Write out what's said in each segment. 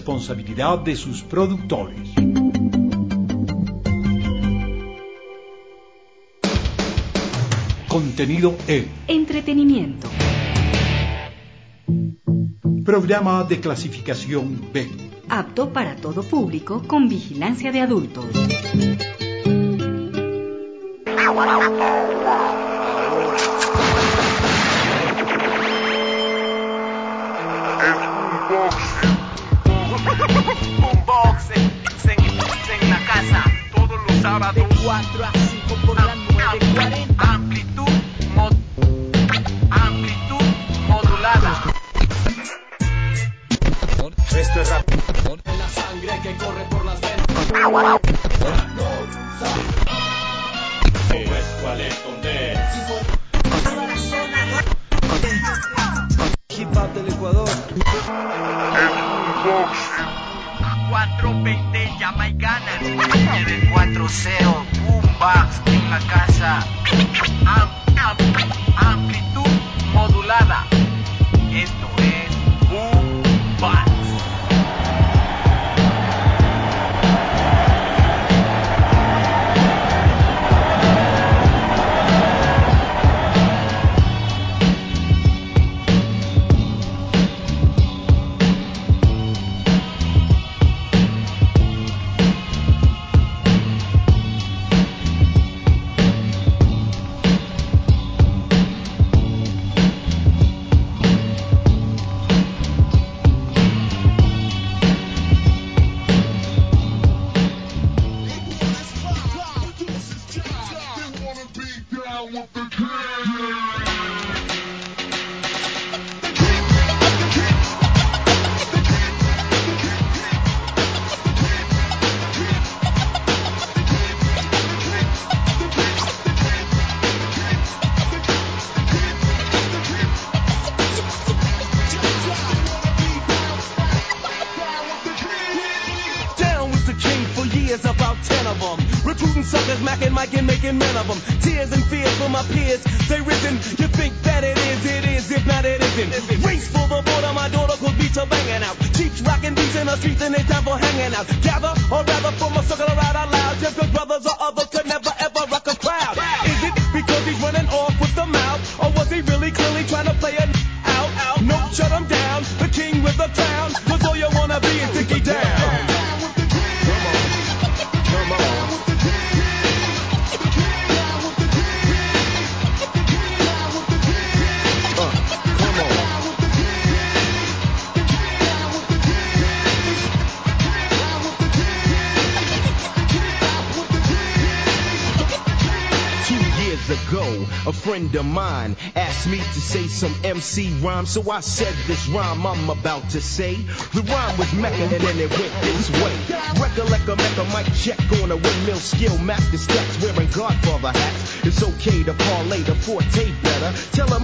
responsabilidad de sus productores. Contenido E. Entretenimiento. Programa de clasificación B. Apto para todo público con vigilancia de adultos. Unboxing en la casa todos los sábados de 4 a 5 por la 9:40. Amplitud modulada. Esto es rap. La sangre que corre por las venas. ¿Cuál es donde? Hip hop del Ecuador. 420 jamaicanas. 940 boombox en la casa. Amplitud modulada. Esto es boombox. A friend of mine asked me to say some MC rhyme, so I said this rhyme I'm about to say. The rhyme was Mecca and then it went this way. Recollect a Mecca mic check on a windmill skill, Mac the stats wearing Godfather hats. It's okay to parlay the forte better. Tell him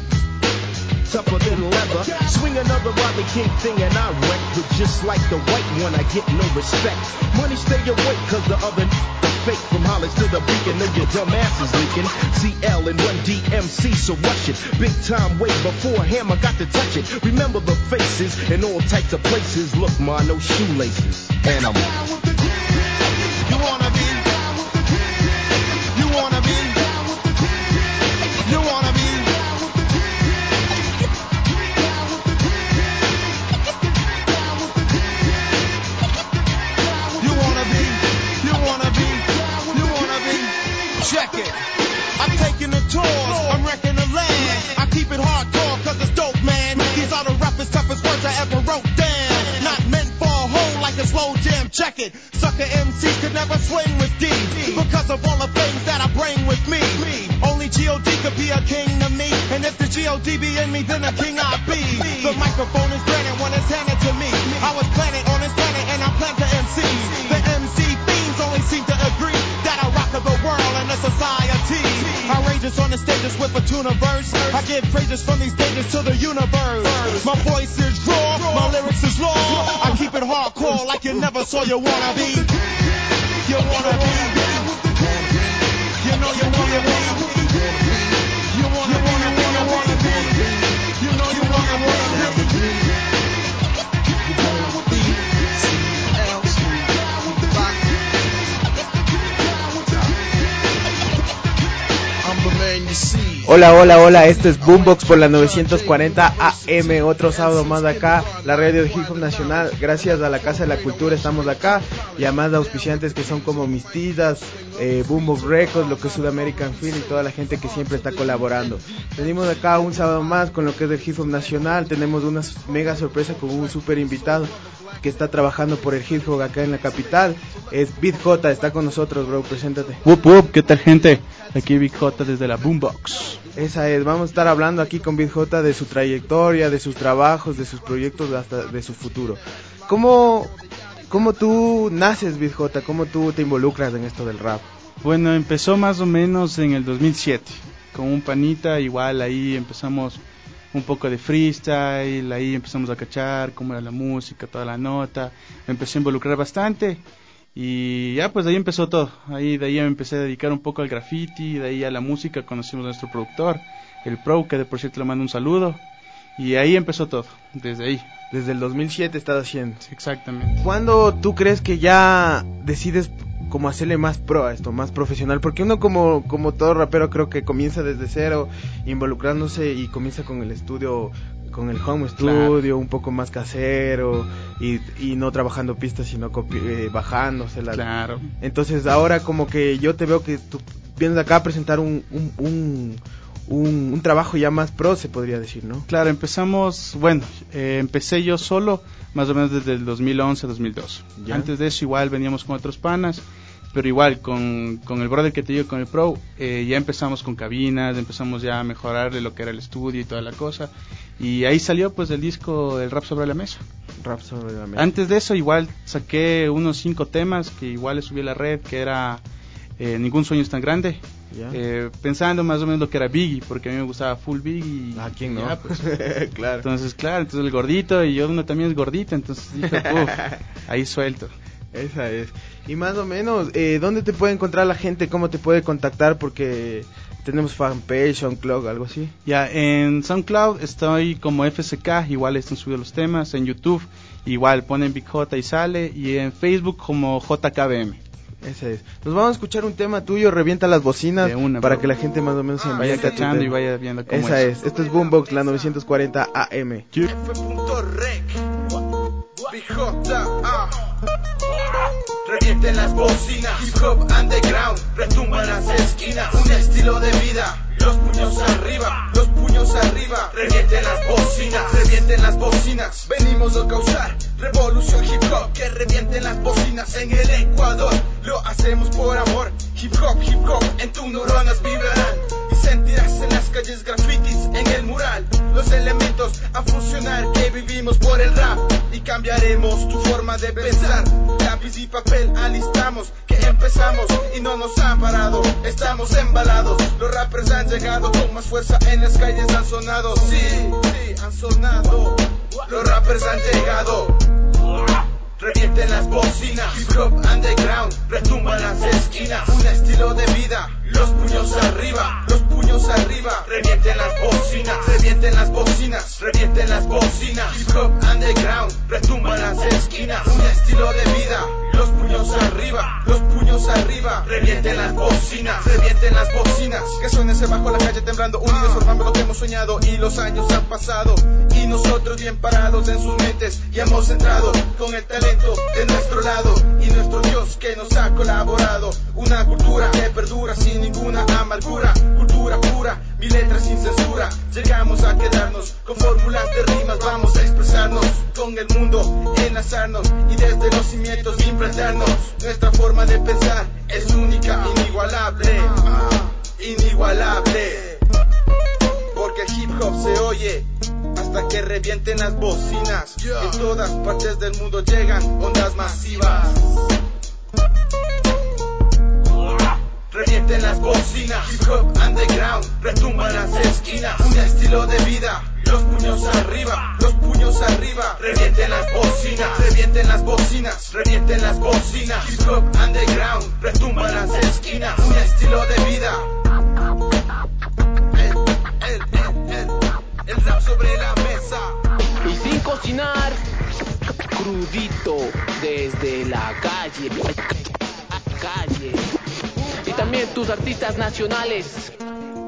tougher than leather. Swing another Rodney King thing and I wreck. But just like the white one, I get no respect. Money stay awake cause the other fake. From Hollis to the beacon, know your dumb ass is leaking. CL and Run DMC, so rush it. Big time way before Hammer got to touch it. Remember the faces in all types of places. Look, ma, no shoelaces. And I'm down with the king. You wanna be? You wanna be? You wanna be? Check it. I'm taking a tour. I'm wrecking the land. I keep it hardcore cause it's dope, man. These are the roughest, toughest words I ever wrote down. Not meant for a hole like a slow jam. Check it. Sucker MCs could never swing with D because of all the things that I bring with me. Only G.O.D. could be a king to me. And if the G.O.D. be in me, then a king I be. The microphone is granted when it's handed to me. I was planted on this planet and I plan to MC. The MC fiends only seem to agree that I rock the world and the society. Outrageous on the stages with a tuna verse. I give praises from these stages to the universe. My voice is raw, my lyrics is law. I keep it hardcore like you never saw. You wanna be? You wanna be? You know you wanna be? You wanna be? You know you wanna be? Hola, esto es Boombox por la 940 AM, otro sábado más acá, la radio de Hip Hop Nacional. Gracias a la Casa de la Cultura estamos acá, y además de auspiciantes que son como Mistidas, Boombox Records, lo que es Sudamerican Film y toda la gente que siempre está colaborando. Venimos acá un sábado más con lo que es del Hip Hop Nacional. Tenemos una mega sorpresa con un super invitado que está trabajando por el hip hop acá en la capital. Es Big J, está con nosotros, bro, preséntate. Wup, ¿qué tal, gente? Aquí Big J desde la Boombox. Esa es, vamos a estar hablando aquí con Big J de su trayectoria, de sus trabajos, de sus proyectos, hasta de su futuro. ¿Cómo tú naces, Big J? ¿Cómo tú te involucras en esto del rap? Bueno, empezó más o menos en el 2007, con un panita, igual ahí empezamos un poco de freestyle, ahí empezamos a cachar cómo era la música, toda la nota, me empecé a involucrar bastante y ya pues de ahí empezó todo. De ahí me empecé a dedicar un poco al graffiti, de ahí a la música. Conocimos a nuestro productor, el Pro, que de por cierto le mando un saludo, y ahí empezó todo, desde ahí. Desde el 2007 estás haciendo. Exactamente. ¿Cuándo tú crees que ya decides como hacerle más pro a esto, más profesional? Porque uno como todo rapero creo que comienza desde cero, involucrándose, y comienza con el estudio, con el home studio, claro, un poco más casero, y no trabajando pistas, sino bajándoselas. Claro. Entonces ahora como que yo te veo que tú vienes acá a presentar un trabajo ya más pro, se podría decir, ¿no? Claro, empecé yo solo más o menos desde el 2011-2012. Antes de eso igual veníamos con otros panas, pero igual con el brother que te digo, con el Pro, ya empezamos con cabinas, empezamos ya a mejorarle lo que era el estudio y toda la cosa, y ahí salió pues el disco El Rap Sobre la Mesa. Antes de eso igual saqué unos 5 temas que igual le subí a la red, que era Ningún Sueño es Tan Grande, pensando más o menos lo que era Biggie, porque a mí me gustaba full Biggie. ¿Quién no? Pues, claro. Entonces el gordito, y yo uno también es gordito, entonces dije, ahí suelto. Esa es. Y más o menos, ¿dónde te puede encontrar la gente? ¿Cómo te puede contactar? Porque tenemos fanpage, SoundCloud, algo así. Ya, en SoundCloud estoy como FSK, igual están subidos los temas. En YouTube igual ponen Big J y sale, y en Facebook como JKBM. Ese es. Nos vamos a escuchar un tema tuyo, Revienta las Bocinas, para que la gente más o menos se vaya cachando y vaya viendo cómo esa es. Esto es Boombox, la 940 AM. F.rec Big J, revienten las bocinas, hip hop underground, retumban las esquinas, un estilo de vida. Los puños arriba, revienten las bocinas, venimos a causar revolución hip hop, que revienten las bocinas en el Ecuador, lo hacemos por amor, hip hop, en tus neuronas vibrarán, y sentirás en las calles grafitis en el mural, los elementos a funcionar que vivimos por el rap, y cambiaremos tu forma de pensar, lápiz y papel alistamos, que empezamos y no nos han parado, estamos embalados, los rappers han llegado con más fuerza, en las calles han sonado, sí, han sonado, los rappers han llegado. Revienten las bocinas, hip hop underground, retumban las esquinas, un estilo de vida, los puños arriba, revienten las bocinas, hip hop underground, retumban las esquinas, un estilo de vida, los puños arriba, revienten las bocinas, que suene ese bajo la calle temblando, unidos formamos lo que hemos soñado, y los años han pasado, y nosotros bien parados en sus mentes, y hemos entrado con el talento de nuestro lado, y nuestro Dios que nos ha colaborado, una cultura que perdura sin ninguna amargura, cultura pura, mi letra sin censura, llegamos a quedarnos con fórmulas de rimas, vamos a expresarnos con el mundo, enlazarnos, y desde los cimientos implantarnos, nuestra forma de pensar es única, inigualable, porque el hip hop se oye hasta que revienten las bocinas, en todas partes del mundo llegan ondas masivas. Revienten las bocinas, hip hop underground, retumban las esquinas, un estilo de vida, los puños arriba, revienten las bocinas, hip hop underground, retumban las esquinas, un estilo de vida. El rap sobre la mesa. Y sin cocinar, crudito desde la calle. Y también tus artistas nacionales.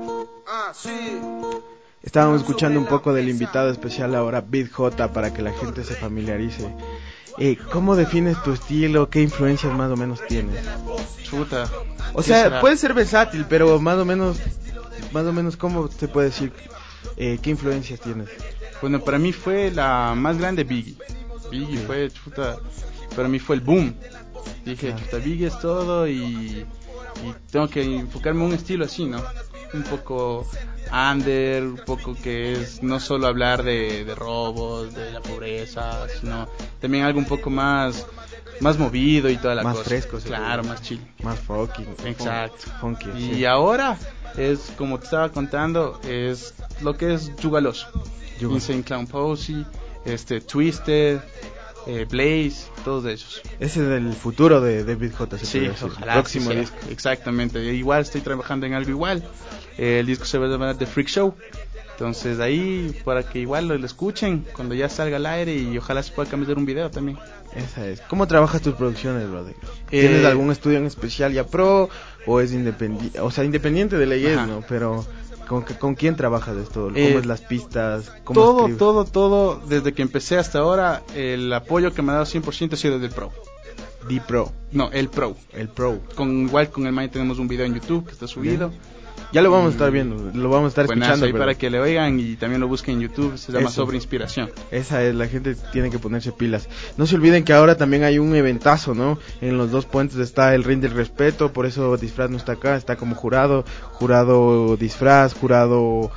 Estábamos escuchando un poco del invitado especial ahora, Beat J, para que la gente se familiarice. ¿Cómo defines tu estilo? ¿Qué influencias más o menos tienes? Chuta. O sea, puede ser versátil, pero más o menos, ¿cómo se puede decir? ¿Qué influencias tienes? Bueno, para mí fue la más grande Biggie. Biggie fue, chuta, para mí fue el boom. Dije, chuta, Biggie es todo y tengo que enfocarme en un estilo así, ¿no? Un poco under, un poco que es no solo hablar de robos, de la pobreza, sino también algo un poco más movido y toda la más cosa. Fresco, claro, más chill. Más funky. Exacto. Funky, y sí. ahora es, como te estaba contando, es lo que es Jugaloso. Insane Clown Posey, Twisted, Blaze, todos ellos. Ese es el futuro de Beat J, sí, ojalá. Próximo disco. Exactamente. Igual estoy trabajando en algo igual. El disco se va a llamar The Freak Show. Entonces ahí, para que igual lo escuchen cuando ya salga al aire y ojalá se pueda cambiar un video también. Esa es. ¿Cómo trabajas tus producciones, brother? ¿Tienes algún estudio en especial ya pro o es independiente? O sea, independiente de la IES, ¿no? Pero ¿con quién trabajas esto? ¿Cómo es las pistas? ¿Cómo todo, desde que empecé hasta ahora, el apoyo que me ha dado 100% ha sido del Pro. ¿The Pro? No, el Pro. El Pro. Igual con el Mike tenemos un video en YouTube que está subido. Ya lo vamos a estar viendo, lo vamos a estar escuchando. Ahí para que le oigan y también lo busquen en YouTube, se llama Sobre Inspiración. Esa es, la gente tiene que ponerse pilas. No se olviden que ahora también hay un eventazo, ¿no? En los 2 puentes está el Ring del Respeto, por eso Disfraz no está acá, está como jurado Disfraz, jurado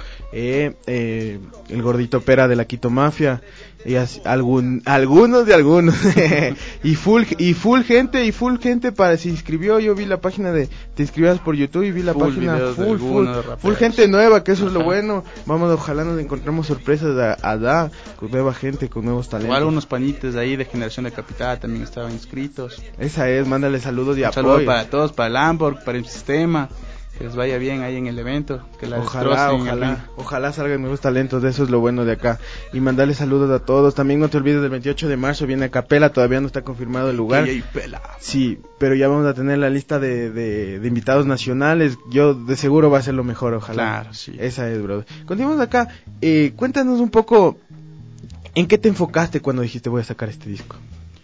el gordito Pera de la Quito Mafia. Y así, algunos y full gente para se inscribió. Yo vi la página te inscribías por YouTube y vi la página full gente nueva, que eso es lo bueno. Vamos, ojalá nos encontremos sorpresas allá con nueva gente, con nuevos talentos. Igual unos panites ahí de Generación de Capital también estaban inscritos. Esa es, mándale saludos y apoyo. Saludos para todos, para el Lamborg, para el sistema. Que les vaya bien ahí en el evento, que la ojalá salgan nuevos talentos, de eso es lo bueno de acá. Y mandarle saludos a todos. También no te olvides del 28 de marzo viene a Capela, todavía no está confirmado el lugar. Sí, pero ya vamos a tener la lista de invitados nacionales. Yo de seguro va a ser lo mejor, ojalá. Claro, sí. Esa es, brother. Continuamos acá. Cuéntanos un poco, ¿en qué te enfocaste cuando dijiste voy a sacar este disco?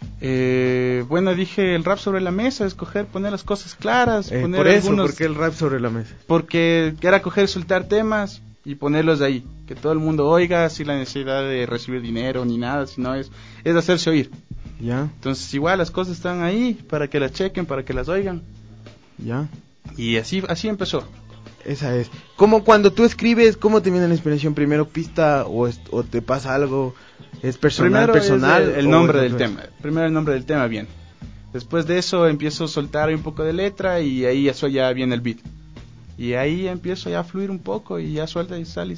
Bueno, dije el rap sobre la mesa, poner las cosas claras, poner por eso, ¿por qué el rap sobre la mesa? Porque era coger, soltar temas y ponerlos ahí, que todo el mundo oiga, sin la necesidad de recibir dinero ni nada, sino es hacerse oír. Ya. Entonces igual las cosas están ahí para que las chequen, para que las oigan. Ya. Y así empezó. Esa es. ¿Cómo cuando tú escribes, cómo te viene la inspiración? ¿Primero pista o te pasa algo? ¿Es personal? Primero es el nombre del tema. Primero el nombre del tema, bien. Después de eso empiezo a soltar un poco de letra y ahí eso ya viene el beat. Y ahí empiezo ya a fluir un poco y ya suelta y sale.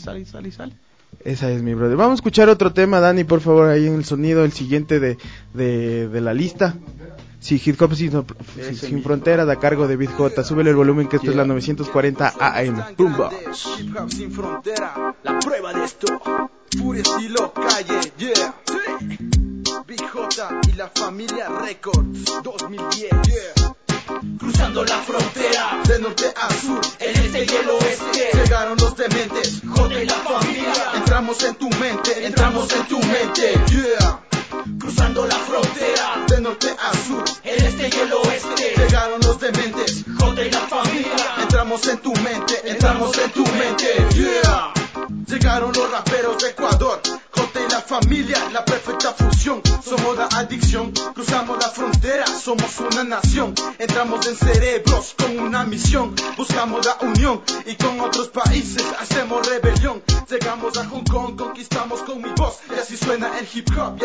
Esa es, mi brother. Vamos a escuchar otro tema, Dani, por favor, ahí en el sonido, el siguiente de la lista. Sí, Hip Hop sin fronteras, a cargo de Beat J. Súbele el volumen, que esto es la 940 AM. Boombox. Hip Hop sin frontera, la prueba de esto. Puro estilo calle, yeah. Big J y la familia Records 2010, yeah. Cruzando la frontera, de norte a sur, el este y el oeste. Llegaron los dementes, J y la familia. Entramos en tu mente, yeah. Cruzando la frontera, de norte a sur, el este y el oeste. Llegaron los dementes, J y la familia. Entramos en tu mente, yeah. Llegaron los raperos de Ecuador, J y la familia, la perfecta fusión. Somos la adicción, cruzamos la frontera, somos una nación. Entramos en cerebros con una misión, buscamos la unión y con otros países hacemos rebelión. Llegamos a Hong Kong, conquistamos con mi voz y así suena el hip hop,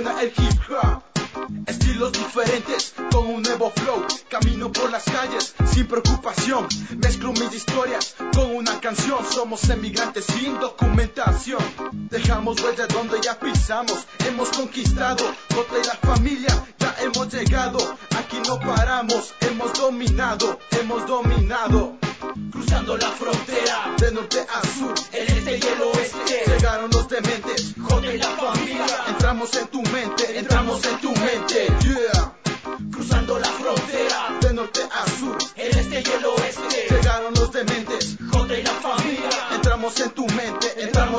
Estilos diferentes, con un nuevo flow. Camino por las calles, sin preocupación. Mezclo mis historias con una canción. Somos emigrantes sin documentación. Dejamos huellas donde ya pisamos. Hemos conquistado, J y la familia, ya hemos llegado. Aquí no paramos, hemos dominado. Cruzando la frontera, de norte a sur, el este y el oeste. Llegaron los dementes, J y la familia. Entramos en tu mente, yeah. Cruzando la frontera, de norte a sur, el este y el oeste. Llegaron los dementes, J y la familia.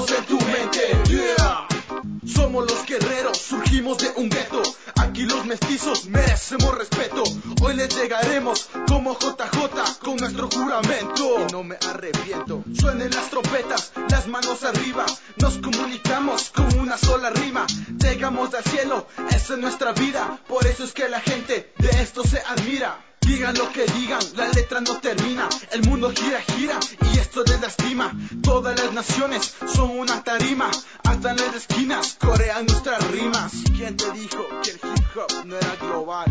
entramos en tu mente, yeah. Somos los guerreros, surgimos de un gueto. Aquí los mestizos merecemos respeto. Hoy les llegaremos como JJ con nuestro juramento. Y no me arrepiento. Suenen las trompetas, las manos arriba. Nos comunicamos con una sola rima. Llegamos al cielo, esa es nuestra vida. Por eso es que la gente de esto se admira. Digan lo que digan, la letra no termina. El mundo gira, gira y esto les lastima. Todas las naciones son una tarima. Hasta en las esquinas corean nuestras rimas. ¿Quién te dijo que el hip hop no era global?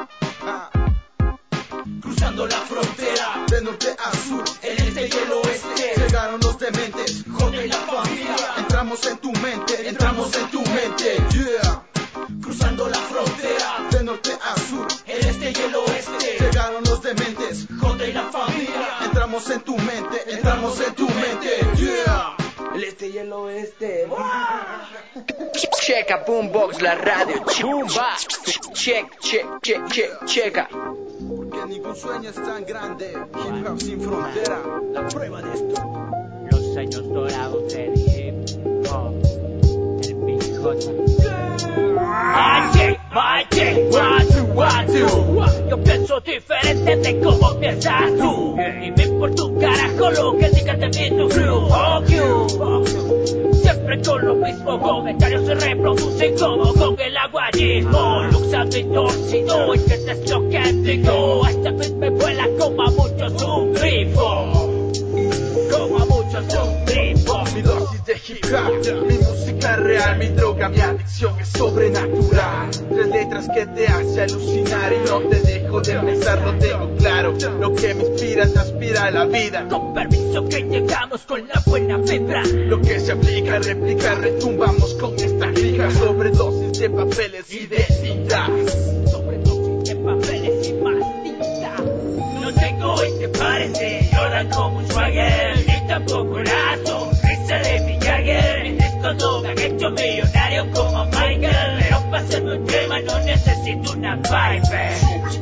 Cruzando la frontera, de norte a sur, el este y el oeste. Llegaron los dementes, J y la familia. Entramos en tu mente, entramos en tu mente, yeah. Cruzando la frontera, de norte a sur, el este y el oeste. Llegaron los dementes, J y la familia. Entramos en tu mente, entramos en tu mente, yeah. El este y el oeste. Checa Boombox, la radio. Boombox. Checa. Porque ningún sueño es tan grande. Hip hop sin frontera. La prueba de esto. Los años dorados del hip hop. El Big J. Yo pienso diferente de cómo piensas tú. Y me importa un carajo lo que digas de mí tu crew. Fuck you. Siempre con lo mismo, comentarios se reproducen como con el aguarismo. Luxando y torcido, y que es lo que digo. Esta vez me vuela como a muchos un grifo. Como a muchos un grifo. Mi dosis de hip hop, mi música real, mi droga, mi adicción es sobrenatural. 3 letras que te hace alucinar y no te dejo de pensar, lo tengo claro. Lo que me inspira, transpira la vida. Con permiso que llegamos con la buena vibra. Lo que se aplica, replica, retumbamos con esta clica. Sobredosis de papeles y de tinta. Sobredosis de papeles y más tinta. No tengo y te parece Jordan como un Swagger, ni tampoco la sonrisa de Mick Jagger. En esto no me han hecho millonario como Michael, pero para hacerme un tema no necesito una Viper.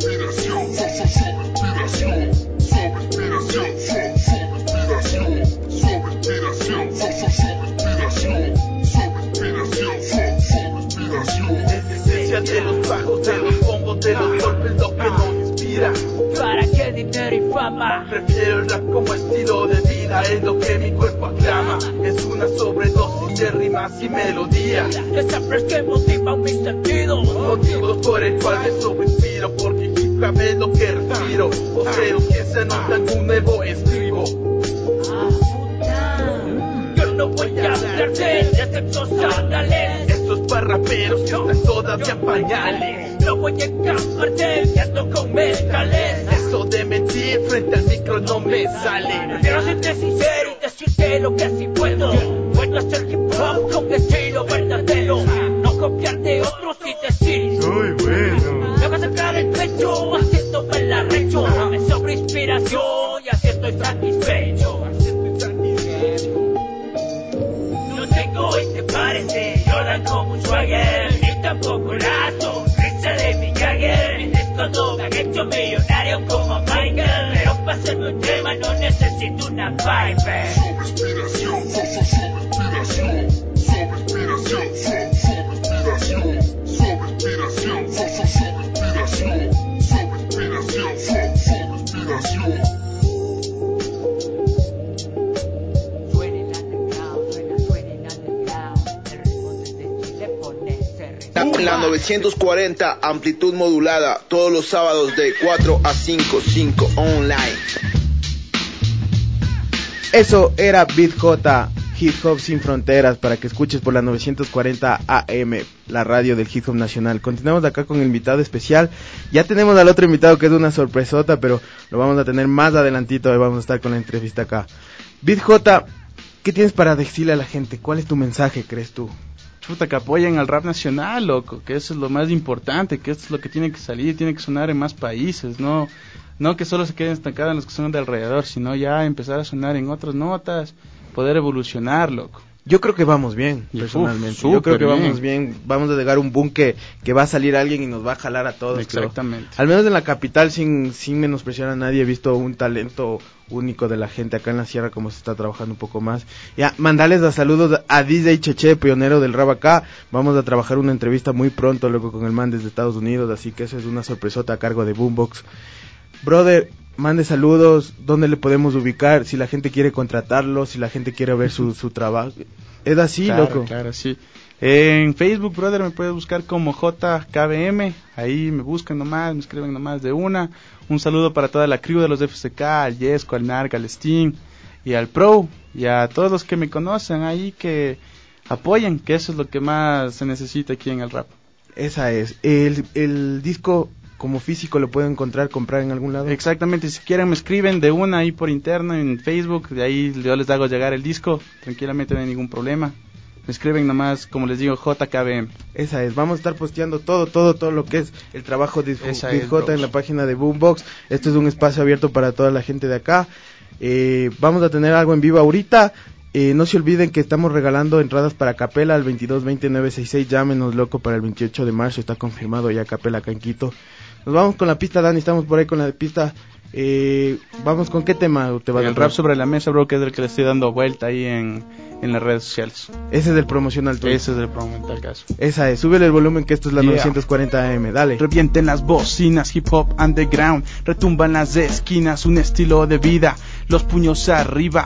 De los bajos, de los bombos, de los golpes, lo que nos inspira. ¿Para qué dinero y fama? Prefiero el rap como estilo de vida, es lo que mi cuerpo aclama. Es una sobredosis de rimas y melodía. Esa frase que motiva mis sentidos. Motivos por el cual me sobreinspiro, porque hip hop es lo que respiro. Voceros que se anotan un nuevo escribo. Yo no voy a hablarte de sexos anales. Esto es para raperos que están todavía en pañales. No voy a escaparte, que ando con mezcales. Eso de mentir frente al micro no me sale. Quiero serte sincero y decirte lo que sí puedo. Puedo hacer hip hop con estilo verdadero. No copiar de otros y decir soy bueno. Me voy a sacar el pecho haciéndome el arrecho. Me sobra inspiración y así estoy satisfecho. No tengo y te parece Jordan como un Swagger, ni tampoco la sonrisa de Mick Jagger. En esto no me han hecho millonario como Michael, pero para hacerme un tema no necesito una Viper. La 940, amplitud modulada, todos los sábados de 4 a 5 online. Eso era Beat J, Hip Hop Sin Fronteras, para que escuches por la 940 AM, la radio del Hip Hop Nacional. Continuamos acá con el invitado especial. Ya tenemos al otro invitado que es una sorpresota, pero lo vamos a tener más adelantito. Hoy vamos a estar con la entrevista acá. Beat J, ¿qué tienes para decirle a la gente? ¿Cuál es tu mensaje, crees tú? Chuta, que apoyen al rap nacional, loco, que eso es lo más importante, que esto es lo que tiene que salir, tiene que sonar en más países, no que solo se queden estancados en los que son de alrededor, sino ya empezar a sonar en otras notas, poder evolucionar, loco. Yo creo que vamos bien, personalmente. Yo creo que vamos bien. Vamos a llegar a un boom que va a salir alguien y nos va a jalar a todos. Exactamente. Creo. Al menos en la capital, sin menospreciar a nadie, he visto un talento único de la gente acá en la sierra, como se está trabajando un poco más. Ya, mandarles a saludos a DJ Cheche, pionero del rap acá. Vamos a trabajar una entrevista muy pronto, luego con el man desde Estados Unidos, así que eso es una sorpresota a cargo de Boombox. Brother, mande saludos, dónde le podemos ubicar, si la gente quiere contratarlo, si la gente quiere ver su trabajo. Es así, claro, loco. Claro, sí. En Facebook, brother, me puedes buscar como JKBM, ahí me buscan nomás, me escriben nomás de una. Un saludo para toda la crew de los FCK, al Yesco, al Narga, al Steam y al Pro, y a todos los que me conocen ahí, que apoyen, que eso es lo que más se necesita aquí en el rap. Esa es. El disco como físico lo pueden comprar en algún lado. Exactamente, si quieren me escriben de una ahí por interno en Facebook, de ahí yo les hago llegar el disco, tranquilamente no hay ningún problema. Me escriben nomás, como les digo, JKBM. Esa es, vamos a estar posteando todo lo que es el trabajo de J en la página de Boombox. Esto es un espacio abierto para toda la gente de acá. Vamos a tener algo en vivo ahorita. No se olviden que estamos regalando entradas para Capela al 2220-966. Llámenos, loco, para el 28 de marzo. Está confirmado ya Capela acá en Quito. Nos vamos con la pista, Dani, estamos por ahí con la pista. Vamos con qué tema te va a El rap sobre la mesa, bro, que es el que le estoy dando vuelta ahí en las redes sociales. Ese es el promocional tuyo. Ese es el promocional caso. Esa es, súbele el volumen que esto es la 940 AM, dale. Revienten las bocinas, hip hop underground, retumban las esquinas, un estilo de vida. Los puños arriba,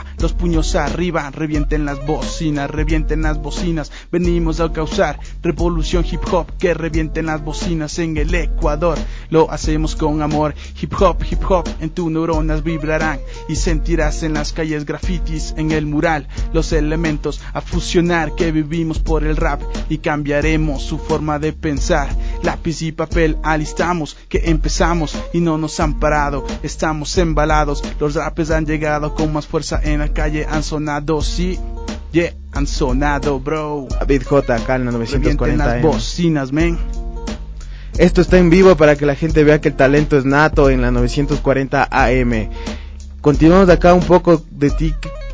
revienten las bocinas, venimos a causar revolución hip hop, que revienten las bocinas en el Ecuador, lo hacemos con amor, hip hop, en tus neuronas vibrarán y sentirás en las calles grafitis, en el mural, los elementos a fusionar que vivimos por el rap y cambiaremos su forma de pensar, lápiz y papel alistamos, que empezamos y no nos han parado, estamos embalados, los rappers han llegado con más fuerza en la calle, han sonado, sí, han sonado, bro. David J acá en la 940 las bocinas, men. Esto está en vivo para que la gente vea que el talento es nato en la 940 AM. Continuamos acá un poco de ti.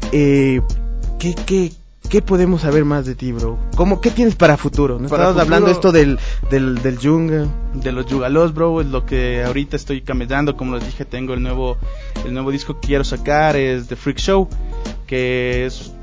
¿Qué podemos saber más de ti, bro? ¿Qué tienes para futuro? ¿No estabas hablando esto del Jungle? De los Yugalos, bro, es lo que ahorita estoy camellando. Como les dije, tengo el nuevo disco que quiero sacar, es The Freak Show, que es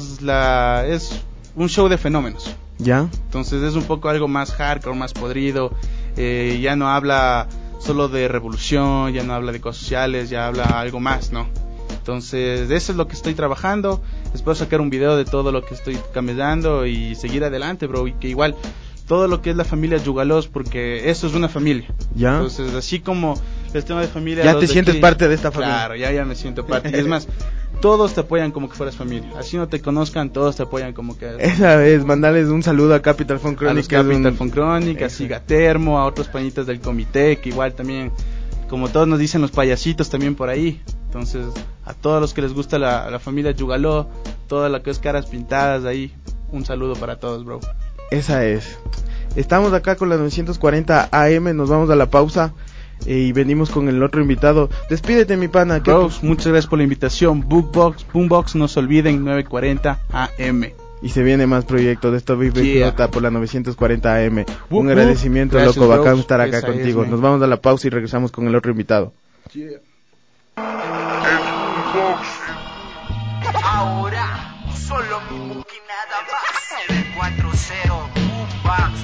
un show de fenómenos. ¿Ya? Entonces es un poco algo más hardcore, más podrido, ya no habla solo de revolución, ya no habla de cosas sociales, ya habla algo más, ¿no? Entonces eso es lo que estoy trabajando, espero sacar un video de todo lo que estoy camellando y seguir adelante, bro, y que igual todo lo que es la familia Yugalos, porque eso es una familia. ¿Ya? Entonces así como el tema de familia, ya te sientes parte de esta familia. Claro, ya me siento parte, es más, todos te apoyan como que fueras familia. Así no te conozcan, todos te apoyan como que... Esa es, mandarles un saludo a Capital Funk Chronic. A Capital Funk Chronic, a Cigatermo, a otros pañitas del comité, que igual también, como todos nos dicen los payasitos también por ahí. Entonces, a todos los que les gusta la familia Yugaló, toda la que es caras pintadas ahí, un saludo para todos, bro. Esa es. Estamos acá con la 940 AM, nos vamos a la pausa. Y venimos con el otro invitado. Despídete, mi pana. Bros, muchas gracias por la invitación. Boombox, no se olviden, 940 AM. Y se viene más proyectos de esto, Vive por la 940 AM. Un agradecimiento, gracias, loco, bacán estar acá contigo. Nos vamos a la pausa y regresamos con el otro invitado. Ahora, solo mi book y nada más. El 40 Boombox.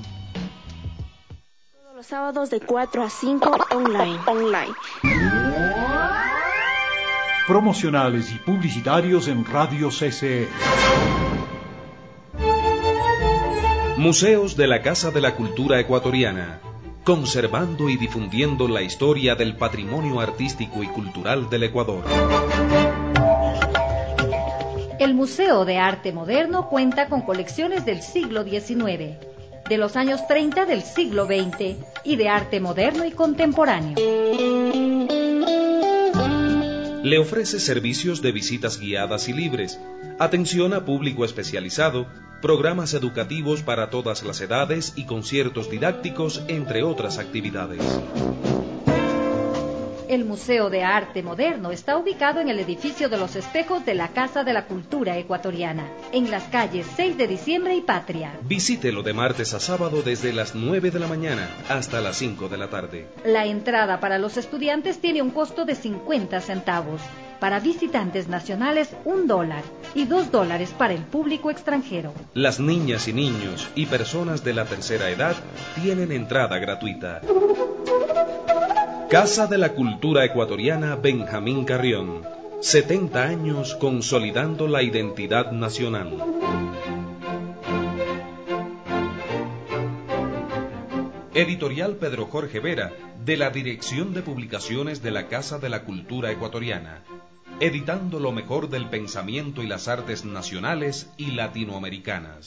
Sábados de 4 a 5 online. promocionales y publicitarios en Radio CCE. Museos de la Casa de la Cultura Ecuatoriana, conservando y difundiendo la historia del patrimonio artístico y cultural del Ecuador. El Museo de Arte Moderno cuenta con colecciones del siglo XIX, de los años 30 del siglo XX y de arte moderno y contemporáneo. Le ofrece servicios de visitas guiadas y libres, atención a público especializado, programas educativos para todas las edades y conciertos didácticos, entre otras actividades. El Museo de Arte Moderno está ubicado en el edificio de los espejos de la Casa de la Cultura Ecuatoriana, en las calles 6 de Diciembre y Patria. Visítelo de martes a sábado desde las 9 de la mañana hasta las 5 de la tarde. La entrada para los estudiantes tiene un costo de 50 centavos. Para visitantes nacionales, $1 y $2 para el público extranjero. Las niñas y niños y personas de la tercera edad tienen entrada gratuita. Casa de la Cultura Ecuatoriana Benjamín Carrión. 70 años consolidando la identidad nacional. Editorial Pedro Jorge Vera, de la Dirección de Publicaciones de la Casa de la Cultura Ecuatoriana. Editando lo mejor del pensamiento y las artes nacionales y latinoamericanas.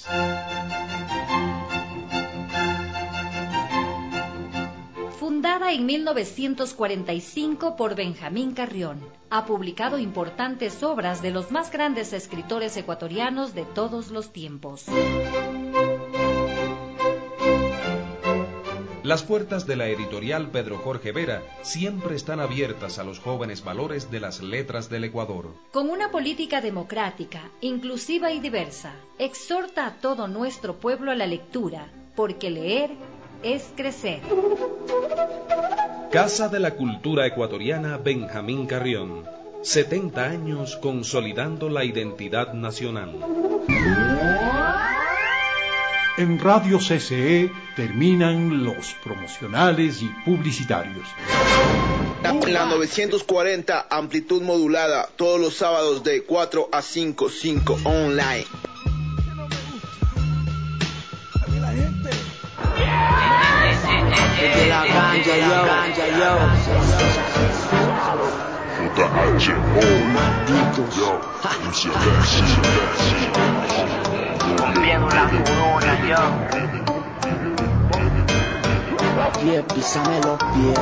Fundada en 1945 por Benjamín Carrión, ha publicado importantes obras de los más grandes escritores ecuatorianos de todos los tiempos. Las puertas de la editorial Pedro Jorge Vera siempre están abiertas a los jóvenes valores de las letras del Ecuador. Con una política democrática, inclusiva y diversa, exhorta a todo nuestro pueblo a la lectura, porque leer es crecer. Casa de la Cultura Ecuatoriana Benjamín Carrión. 70 años consolidando la identidad nacional. En Radio CCE terminan los promocionales y publicitarios. La 940 amplitud modulada todos los sábados de 4 a 5 online. Desde la ganja, yo. Malditos. Rompiendo la corona, yo. Pie, písame los pies.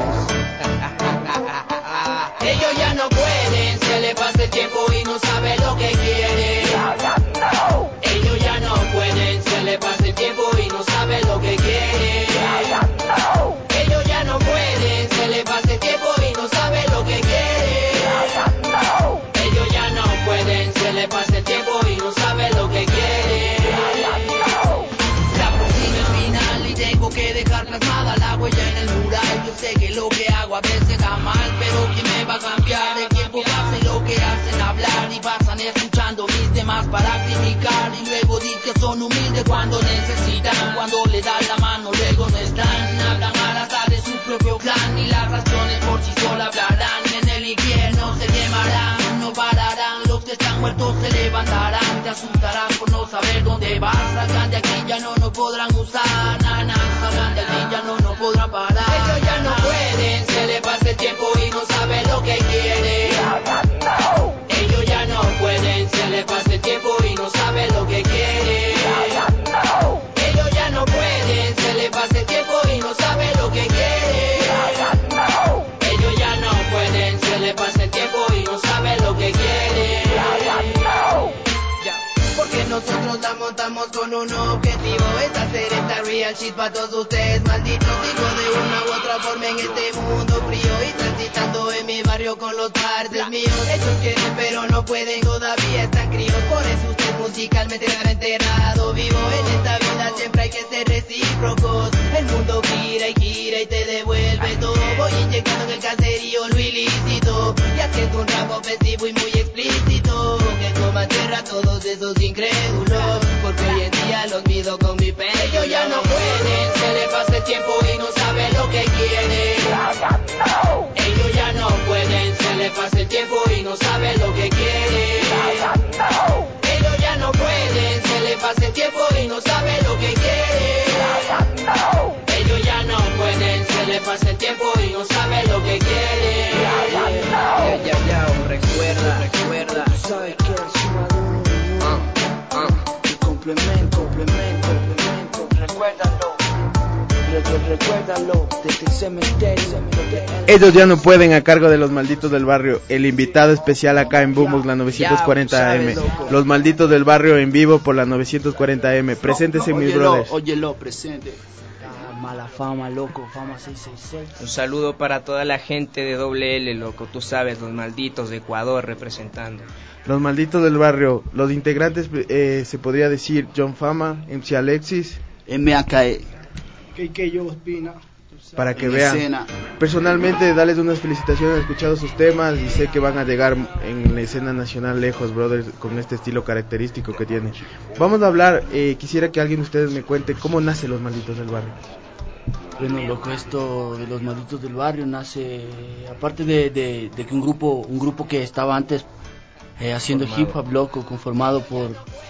Ellos ya no pueden, se le pasa el tiempo y no sabe lo que quiere. Ellos ya no pueden, se le pasa el tiempo y no sabe lo que quiere. Ellos ya no pueden, se le pasa el tiempo y no sabe lo que quiere. Ellos ya no pueden, se le pasa el tiempo y no sabe lo que quiere. Se aproxima el final y tengo que dejar plasmada la huella en el mural. Yo sé que lo que hago a veces está mal, pero ¿quién me va a cambiar? El tiempo pasa y lo que hacen hablar y pasan escuchando mis temas para criticar. Y luego di que son humildes cuando necesitan, cuando le dan la mano luego no están. Hablan al azar de su propio clan y las razones por sí solas hablarán. En el infierno se quemarán, no pararán. Los que están muertos se levantarán. Te asustarán por no saber dónde vas. Salgan de aquí, ya no nos podrán usar. Salgan de aquí, ya no nos podrán parar. Ellos ya no pueden, se le pasa el tiempo y no saben lo que quieren. Ellos ya no pueden, se le pasa el tiempo y no saben lo que quieren. Ellos ya no pueden, se le pasa el tiempo y no saben lo que quieren. Ellos ya no pueden, se le pasa el tiempo y no saben lo que quieren. Porque nosotros la montamos con un objetivo, es hacer esta real shit para todos ustedes malditos. Digo de una u otra forma en este mundo frío y transitando en mi barrio con los partes míos. Ellos quieren pero no pueden, todavía están críos. Por eso usted musicalmente quedará enterrado vivo. En esta vida siempre hay que ser recíprocos. El mundo gira y te devuelve todo. Voy inyectando en el caserío lo ilícito y haciendo un rap ofensivo y muy explícito que coma tierra a todos esos incrédulos, porque hoy en día los mido con mi pelo. Ellos ya no pueden, se le pasa el tiempo y no saben lo que quieren. Ellos ya no pueden, se le pasa el tiempo y no saben tiempo y no sabe lo que quiere. Ellos ya no pueden, se le pasa el tiempo y no sabe lo que quiere. Recuerda. Tú sabes que eres complemento. Recuérdalo, desde el cementerio. Ellos ya no pueden, a cargo de Los Malditos del Barrio. El invitado especial acá en Boombox, la 940 AM. Los Malditos del Barrio en vivo por la 940 AM. Preséntese, mis brothers. Óyelo, presente. Mala fama, loco, fama 666. Un saludo para toda la gente de Doble L, loco, tú sabes, Los Malditos de Ecuador representando. Los Malditos del Barrio, los integrantes, se podría decir John Fama, MC Alexis, MAKE, KK Yo Espina. Para que vean, escena. Personalmente darles unas felicitaciones, he escuchado sus temas y sé que van a llegar en la escena nacional lejos, brothers, con este estilo característico que tienen. Vamos a hablar, quisiera que alguien de ustedes me cuente cómo nace Los Malditos del Barrio. Bueno, loco, esto de Los Malditos del Barrio nace, aparte de que un grupo que estaba antes haciendo hip hop, loco, conformado por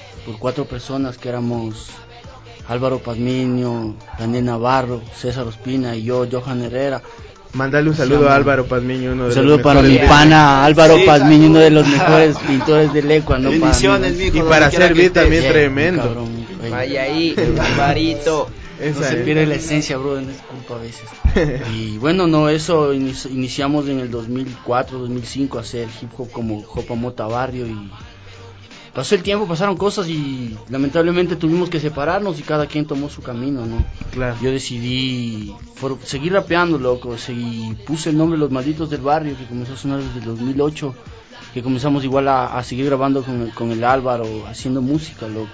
4 personas que éramos Álvaro Pazmiño, Daniel Navarro, César Ospina y yo, Johan Herrera. Mándale un saludo a Álvaro Pazmiño, uno de los saludo para mi pana Álvaro Pazmiño, uno de los mejores pintores del Ecua, ¿no? Y para hacer beat también tremendo. Cabrón, vaya ahí, Alvarito. No se pierde la esencia, bro, es culpa a veces. Y bueno, no, eso iniciamos en el 2004, 2005 a hacer hip hop como Jopa Mota Barrio, y pasó el tiempo, pasaron cosas y lamentablemente tuvimos que separarnos y cada quien tomó su camino, ¿no? Claro. Yo decidí seguir rapeando, loco, puse el nombre Los Malditos del Barrio, que comenzó a sonar desde el 2008, que comenzamos igual a seguir grabando con el Álvaro, haciendo música, loco.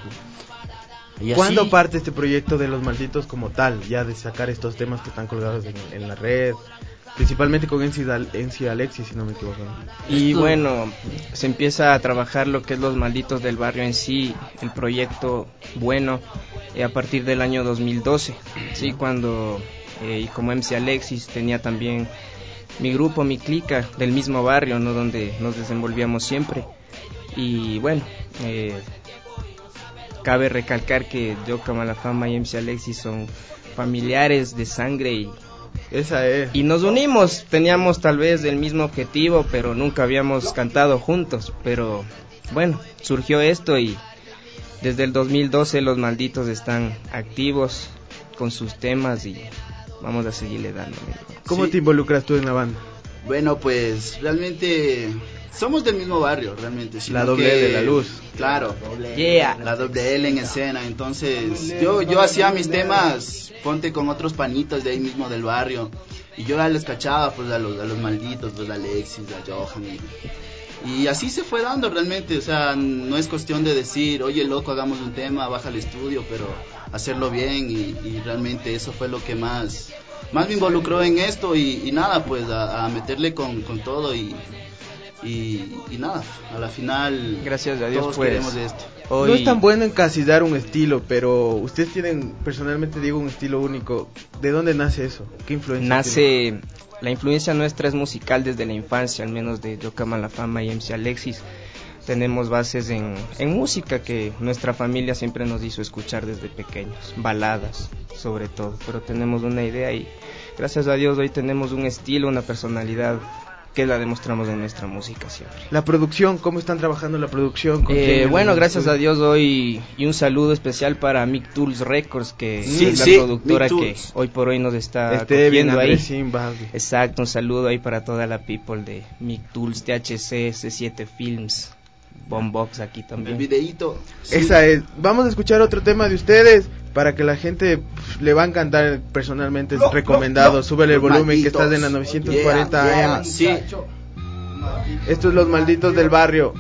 ¿Cuándo parte este proyecto de Los Malditos como tal, ya de sacar estos temas que están colgados en la red, principalmente con MC Alexis, si no me equivoco? Y bueno, se empieza a trabajar lo que es Los Malditos del Barrio en sí, el proyecto bueno, a partir del año 2012, sí, cuando y como MC Alexis tenía también mi grupo, mi clica del mismo barrio, ¿no? Donde nos desenvolvíamos siempre. Y bueno, cabe recalcar que Yoka Malafama y MC Alexis son familiares de sangre y nos unimos, teníamos tal vez el mismo objetivo, pero nunca habíamos cantado juntos, pero bueno, surgió esto y desde el 2012 Los Malditos están activos con sus temas y vamos a seguirle dando. ¿Cómo te involucras tú en la banda? Bueno, pues realmente somos del mismo barrio, realmente. La doble L, la luz. Claro, yeah. La doble L en escena. Entonces yo hacía mis temas, ponte con otros panitas de ahí mismo del barrio, y yo ya les cachaba pues a los malditos, pues a Alexis, a Johan, y así se fue dando realmente. O sea, no es cuestión de decir, oye loco, hagamos un tema, baja al estudio, pero hacerlo bien, y realmente eso fue lo que más me involucró en esto, y nada, pues a meterle con todo, y nada, a la final gracias a Dios todos pues queremos de esto. Hoy... No es tan bueno encasillar un estilo, pero ustedes tienen, personalmente digo, un estilo único. ¿De dónde nace eso? ¿Qué influencia tiene? La influencia nuestra es musical desde la infancia, al menos de Yoka Malafama y MC Alexis. Tenemos bases en música que nuestra familia siempre nos hizo escuchar desde pequeños, baladas sobre todo, pero tenemos una idea y gracias a Dios hoy tenemos un estilo, una personalidad que la demostramos en nuestra música siempre. La producción, ¿cómo están trabajando la producción? Bueno, gracias a Dios hoy, y un saludo especial para Mick Tools Records, que es la productora que hoy por hoy nos está cogiendo ahí. Exacto, un saludo ahí para toda la people de Mick Tools, THC, C7 Films, Boombox aquí también. El videíto. Esa es. Vamos a escuchar otro tema de ustedes para que la gente le va a encantar. Personalmente es recomendado. Súbele el volumen, malditos, que estás en la 940 AM. Sí. Esto es Los Malditos del Barrio.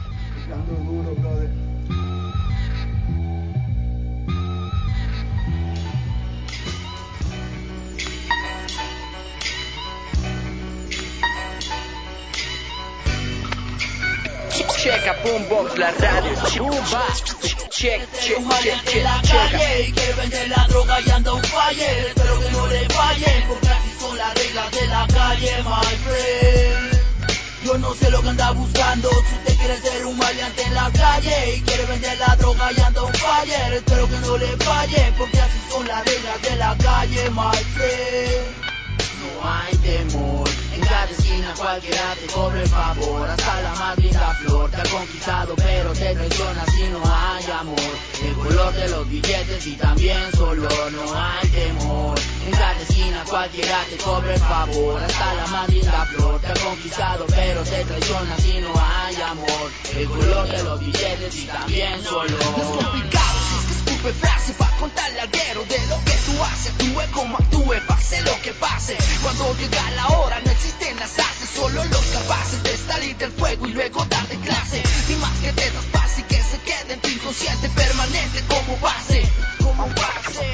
Checa Boombox, la radio chumba. Check. La calle y quiere vender la droga y anda un fire. Espero que no le fallen, porque así son las reglas de la calle, my friend. Yo no no sé lo que anda buscando. Si usted quiere ser un maleante en la calle y quiere vender la droga y anda un fire, espero que no le falle, porque así son las reglas de la calle, my friend. No hay temor, en cada esquina cualquiera te cobra el favor. Hasta la más linda flor te ha conquistado, pero te traiciona si no hay amor. El color de los billetes y también su olor. No hay temor, en cada esquina cualquiera te cobra el favor. Hasta la más linda flor te ha conquistado, pero te traiciona si no hay amor. El color de los billetes y también su olor. No es complicado si es que escupe frase pa' contarle al guero de lo que tú haces. Actúe como actúe, pase lo que pase. Cuando llega la hora no existen las haces, solo los capaces de salir del fuego y luego darte clase. Ni más que te traspase y que se quede en tu inconsciente permanente como base. Como base.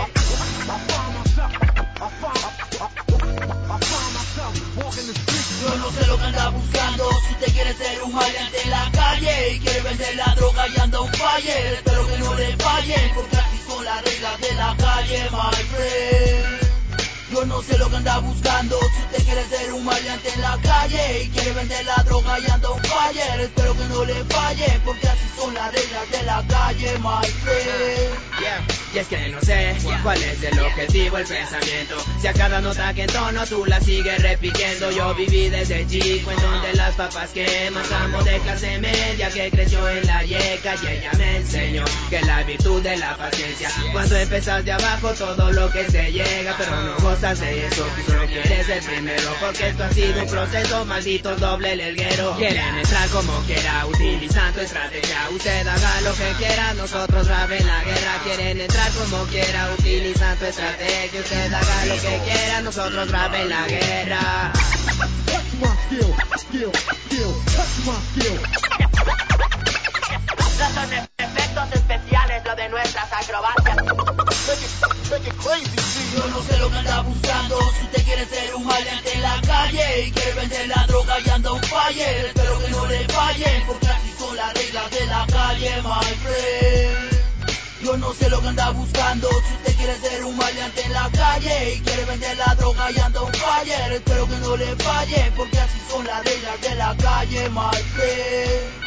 Yo no sé lo que anda buscando. Si usted quiere ser un maleante en la calle y quiere vender la droga y anda un fire, espero que no le fallen, porque así son las reglas de la calle, my friend. Yo no sé lo que anda buscando. Si usted quiere ser un maleante en la calle y quiere vender la droga y anda un fire, espero que no le falle, porque así son las reglas de la calle, my friend. Y es que no sé cuál es el objetivo, el pensamiento. Si a cada nota que entono tú la sigues repitiendo. Yo viví desde chico en donde las papas queman. Amo de clase media que creció en la yeca, y ella me enseñó que la virtud de la paciencia. Cuando empezas de abajo todo lo que se llega, pero no gozas de eso, tú solo quieres el primero. Porque esto ha sido un proceso, maldito doble el helguero. Quieren entrar como quiera, utilizando estrategia. Usted haga lo que quiera, nosotros rap en la guerra. Quieren entrar como quiera, utilizando estrategia. Usted haga lo que quiera, nosotros rap en la guerra. No son efectos especiales lo de nuestras acrobacias. Yo no sé lo que anda buscando. Si usted quiere ser un maleante en la calle y quiere vender la droga y anda un fire, espero que no le fallen, porque así son las reglas de la calle, my friend. Yo no sé lo que anda buscando. Si usted quiere ser un maleante en la calle y quiere vender la droga y anda un fire, espero que no le fallen, porque así son las reglas de la calle, my friend.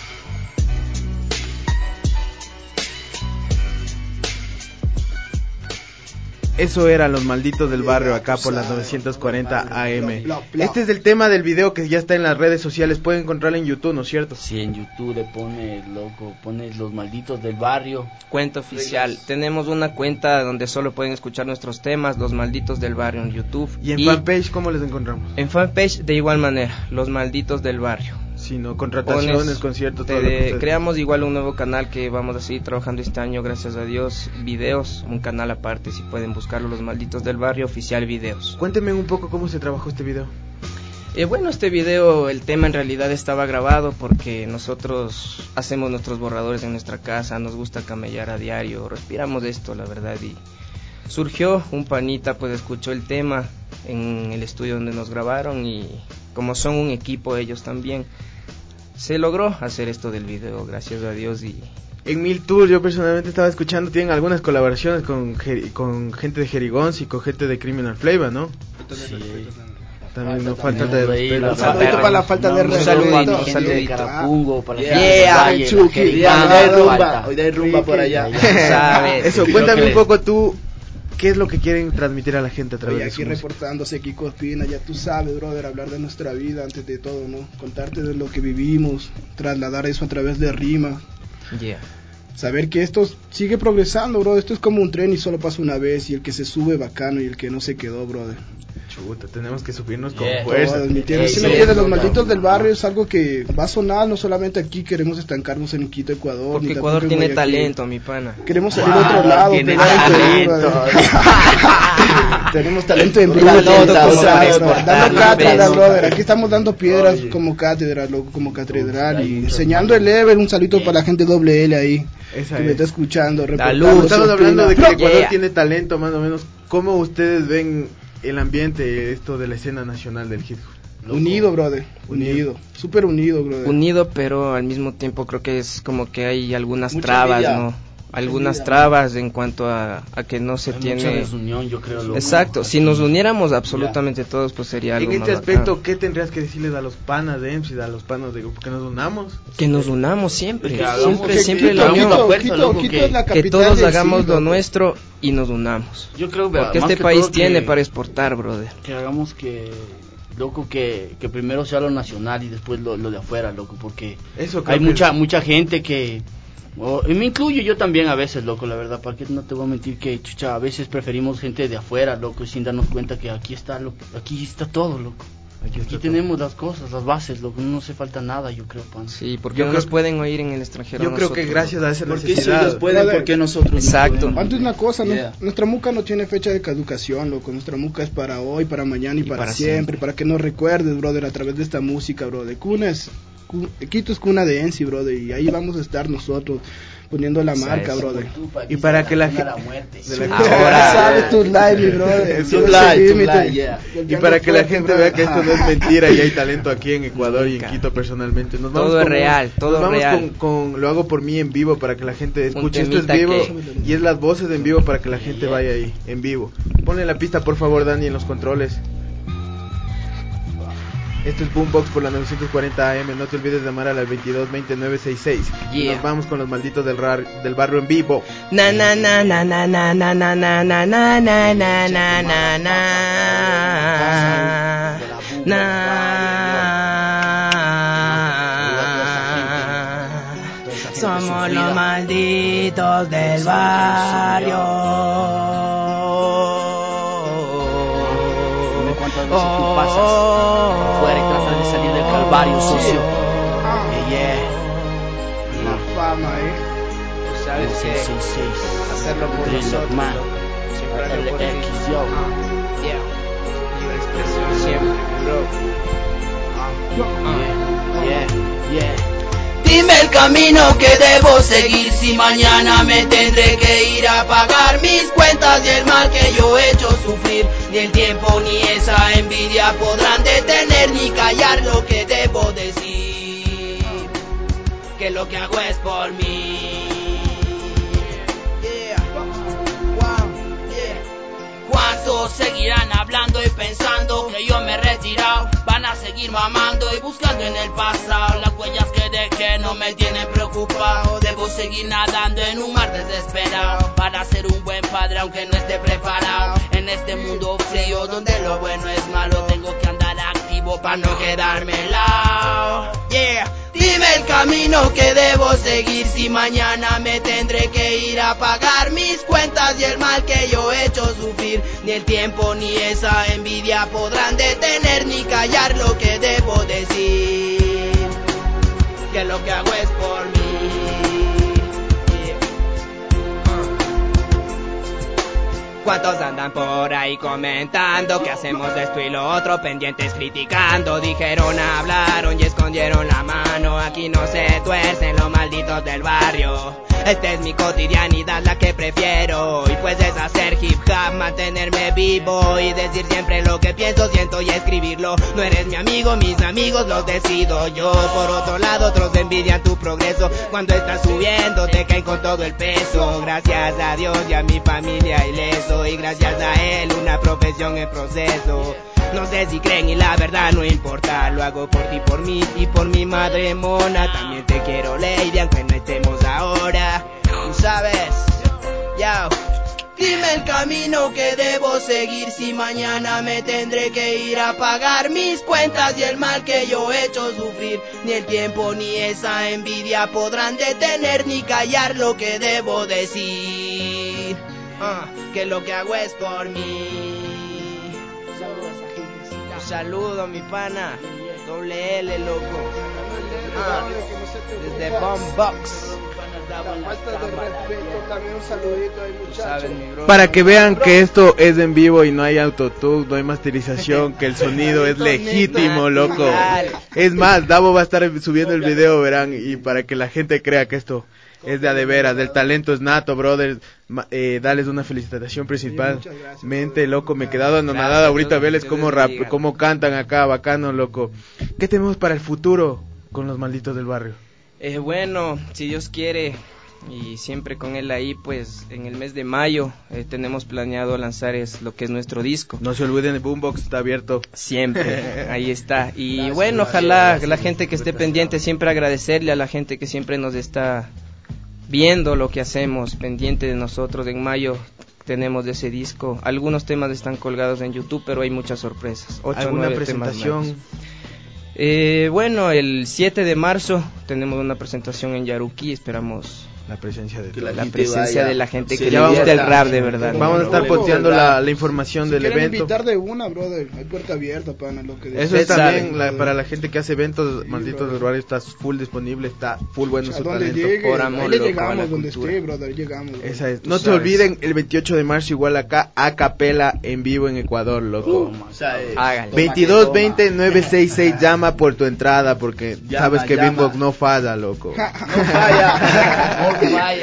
Eso eran Los Malditos del Barrio, acá por las 940 AM. Este es el tema del video que ya está en las redes sociales. Pueden encontrarlo en YouTube, ¿no es cierto? Sí, en YouTube le pones Los Malditos del Barrio. Cuenta oficial. Tenemos una cuenta donde solo pueden escuchar nuestros temas, Los Malditos del Barrio, en YouTube. ¿Y en fanpage cómo les encontramos? En fanpage de igual manera, Los Malditos del Barrio. Sino contrataciones, conciertos, todo creamos igual un nuevo canal que vamos a seguir trabajando este año, gracias a Dios. Videos, un canal aparte, si pueden buscarlo, Los Malditos del Barrio, oficial videos. Cuénteme un poco cómo se trabajó este video. Bueno, este video, el tema en realidad estaba grabado porque nosotros hacemos nuestros borradores en nuestra casa, nos gusta camellar a diario, respiramos de esto, la verdad, y surgió un panita, pues escuchó el tema en el estudio donde nos grabaron, y como son un equipo ellos también, se logró hacer esto del video, gracias a Dios. Y en Mil Tour yo personalmente estaba escuchando, tienen algunas colaboraciones con gente de Jerigons y con gente de Criminal Flavor, ¿no? Sí. También nos falta de un saludito para la falta de respeto. Un saludito de Carapungo para Chucky. Hoy hay rumba por allá. Eso, cuéntame un poco tú. ¿Qué es lo que quieren transmitir a la gente a través de aquí reportándose Kiko Espina, ya tú sabes, brother, hablar de nuestra vida antes de todo, ¿no? Contarte de lo que vivimos, trasladar eso a través de rima. Saber que esto sigue progresando, brother, esto es como un tren y solo pasa una vez, y el que se sube bacano y el que no se quedó, brother. Chuta, tenemos que subirnos con fuerza. Si me entiendes, Los Malditos del Barrio es algo que va a sonar, no solamente aquí queremos estancarnos en Quito, Ecuador. Porque Ecuador tiene talento, mi pana. Queremos salir a otro lado, tenemos talento en vivo, dando cátedra, brother. Aquí estamos dando piedras como cátedra, loco, como catedral, y enseñando el level. Un saludo para la gente doble L ahí que me está escuchando. Estamos hablando de que Ecuador tiene talento, más o menos. ¿Cómo ustedes ven el ambiente, esto de la escena nacional del hip hop? Unido, brother, unido, súper unido, brother. Unido, pero al mismo tiempo creo que es como que hay algunas trabas, ¿no? algunas trabas en cuanto a que no se tiene mucha desunión, yo creo, loco. Exacto, si nos uniéramos absolutamente todos, pues sería algo en más este aspecto bacán. ¿qué tendrías que decirles a los panas de MC, a los panas de grupo, que nos unamos? Que nos unamos siempre, Que siempre la unión, que todos hagamos lo nuestro y nos unamos. Yo creo porque este país tiene para exportar, brother. Que hagamos loco, que primero sea lo nacional y después lo de afuera, loco, porque eso hay mucha gente que, y me incluyo yo también a veces, loco, la verdad, para que no te voy a mentir que, chucha, a veces preferimos gente de afuera, loco, sin darnos cuenta que aquí está todo, loco. Aquí tenemos las cosas, las bases, loco, no hace falta nada, yo creo, pan. Sí, porque no nos pueden oír en el extranjero. Yo creo que gracias a esa necesidad. Si ellos pueden, ¿por qué nosotros? Exacto. Antes una cosa, nuestra muca no tiene fecha de caducación, loco. Nuestra muca es para hoy, para mañana y para siempre, para que nos recuerdes, brother, a través de esta música, brother. Quito es cuna de Ensi, brother, y ahí vamos a estar nosotros poniendo la marca, brother. Y para que la gente ahora sabe tu live, brother. Y para que la gente vea que esto no es mentira y hay talento aquí en Ecuador y en Quito personalmente. Todo es real, todo es real. Lo hago por mí en vivo para que la gente escuche. Esto es vivo y es las voces en vivo para que la gente vaya ahí en vivo. Ponle la pista por favor, Dani, en los controles. Esto es Boombox por la 940 AM. No te olvides de llamar a la 2220-966. Y nos vamos con los malditos del barrio en vivo. Na na na na na na na na na na na na na na na somos los malditos del barrio. Tú pasas afuera y tratas de salir del calvario, socio. La fama, Tú sabes que hacerlo por nosotros, siempre hacerlo por X, yo. Libre expresión siempre, bro. Dime el camino que debo seguir, si mañana me tendré que ir a pagar mis cuentas y el mal que yo he hecho sufrir. Ni el tiempo ni esa envidia podrán detener ni callar lo que debo decir, que lo que hago es por mí. ¿Cuántos seguirán hablando y pensando que yo me he retirado? Van a seguir mamando y buscando en el pasado. Las huellas que dejé no me tienen preocupado. Debo seguir nadando en un mar desesperado para ser un buen padre aunque no esté preparado. En este mundo frío donde lo bueno es malo, tengo que andar activo para no quedarme helado. Dime el camino que debo seguir, si mañana me tendré que ir a pagar mis cuentas y el mal que yo he hecho sufrir. Ni el tiempo ni esa envidia podrán detener ni callar lo que debo decir, que lo que hago es por mí. ¿Cuántos andan por ahí comentando que hacemos esto y lo otro, pendientes criticando? Dijeron, hablaron y escondieron la mano. Aquí no se tuercen los malditos del barrio. Esta es mi cotidianidad, la que prefiero. Y pues es hacer hip hop, mantenerme vivo y decir siempre lo que pienso, siento y escribirlo. No eres mi amigo, mis amigos los decido yo. Por otro lado, otros envidian tu progreso. Cuando estás subiendo te caen con todo el peso. Gracias a Dios y a mi familia ileso, y gracias a él una profesión en proceso. No sé si creen y la verdad no importa, lo hago por ti, por mí y por mi madre mona. También te quiero, Lady, aunque no estemos ahora. Tú sabes, yo. Dime el camino que debo seguir, si mañana me tendré que ir a pagar mis cuentas y el mal que yo he hecho sufrir. Ni el tiempo ni esa envidia podrán detener ni callar lo que debo decir, que lo que hago es por mí. Saludo mi pana, doble L, loco. Desde Boombox. Falta de respeto, también un saludito ahí, muchachos. Para que vean que esto es en vivo y no hay autotune, no hay masterización, que el sonido es legítimo, loco. Es más, Davo va a estar subiendo el video, verán, y para que la gente crea que esto es de a de veras, del talento es nato, brother. Dales una felicitación principalmente, loco. Me he quedado anonadado ahorita, verles cómo cantan acá, bacano, loco. ¿Qué tenemos para el futuro con los malditos del barrio? Bueno, si Dios quiere, y siempre con él ahí. Pues en el mes de mayo tenemos planeado lanzar lo que es nuestro disco. No se olviden, el Boombox está abierto siempre, ahí está. Y gracias, bueno, ojalá la gente que esté pendiente, siempre agradecerle a la gente que siempre nos está viendo lo que hacemos, pendiente de nosotros. En mayo tenemos de ese disco, algunos temas están colgados en YouTube, pero hay muchas sorpresas. 8 ¿Alguna presentación? Bueno, el 7 de marzo tenemos una presentación en Yaruquí, esperamos la presencia de la gente que le gusta el rap de verdad. Vamos a estar posteando la información del evento. Invitar de una, brother, hay puerta abierta, pana, lo que eso es también para la gente que hace eventos, malditos del barrio, está full disponible, está full bueno su talento. Llegue, por amor, le llegamos donde esté, brother, llegamos. Esa es. No se olviden, el 28 de marzo igual acá, a capela en vivo en Ecuador, loco. 2220-966, llama por tu entrada, porque sabes que Bimbox no falla, loco. No falla.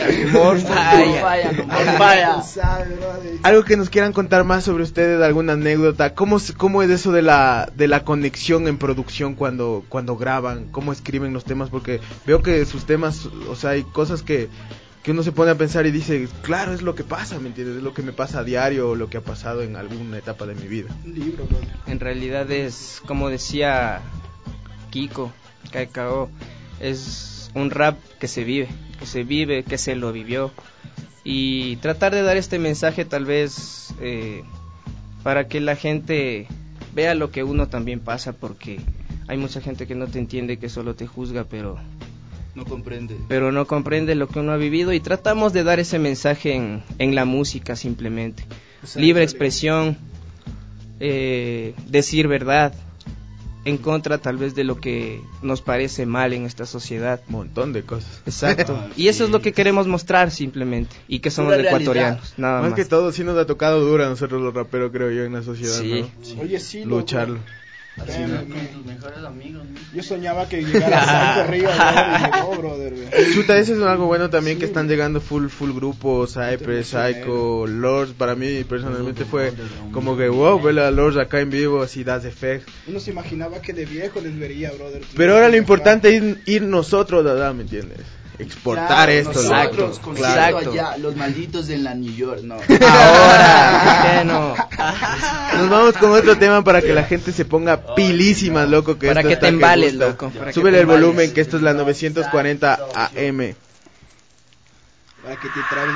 Algo que nos quieran contar más sobre ustedes, alguna anécdota, ¿cómo es eso de la conexión en producción cuando graban? ¿Cómo escriben los temas? Porque veo que sus temas, o sea, hay cosas que uno se pone a pensar y dice, claro, es lo que pasa, ¿me entiendes? Es lo que me pasa a diario o lo que ha pasado en alguna etapa de mi vida. En realidad es, como decía Kiko, KKO, es un rap que se vive, que se lo vivió, y tratar de dar este mensaje tal vez para que la gente vea lo que uno también pasa, porque hay mucha gente que no te entiende, que solo te juzga, pero no comprende lo que uno ha vivido, y tratamos de dar ese mensaje en la música simplemente. Libre expresión, decir verdad, en contra tal vez de lo que nos parece mal en esta sociedad. Montón de cosas. Exacto. Y eso es lo que queremos mostrar simplemente, y que somos ecuatorianos, nada más. Más que todo, sí nos ha tocado duro a nosotros los raperos, creo yo, en la sociedad, sí. ¿no? Sí. Oye, sí, lucharlo. Así, ¿no? Con tus mejores amigos, ¿no? Yo soñaba que llegara Santo Río, y llegó, brother. Chuta, ese es algo bueno también, sí, que están llegando full grupos, Cypress, Psycho, Lords. Para mí personalmente fue como que wow, ver a Lords acá en vivo, así Das Effect. Uno se imaginaba que de viejo les vería, brother. Pero ahora lo importante es ir nosotros, ¿verdad? ¿Me entiendes? Exportar esto, nosotros, exacto. Allá, los malditos de la New York, no. Ahora, no. Nos vamos con otro tema para que la gente se ponga pilísima, loco. Que para esto que te embales, loco. Súbele el volumen, que esto es la 940 AM. Para que te traigan.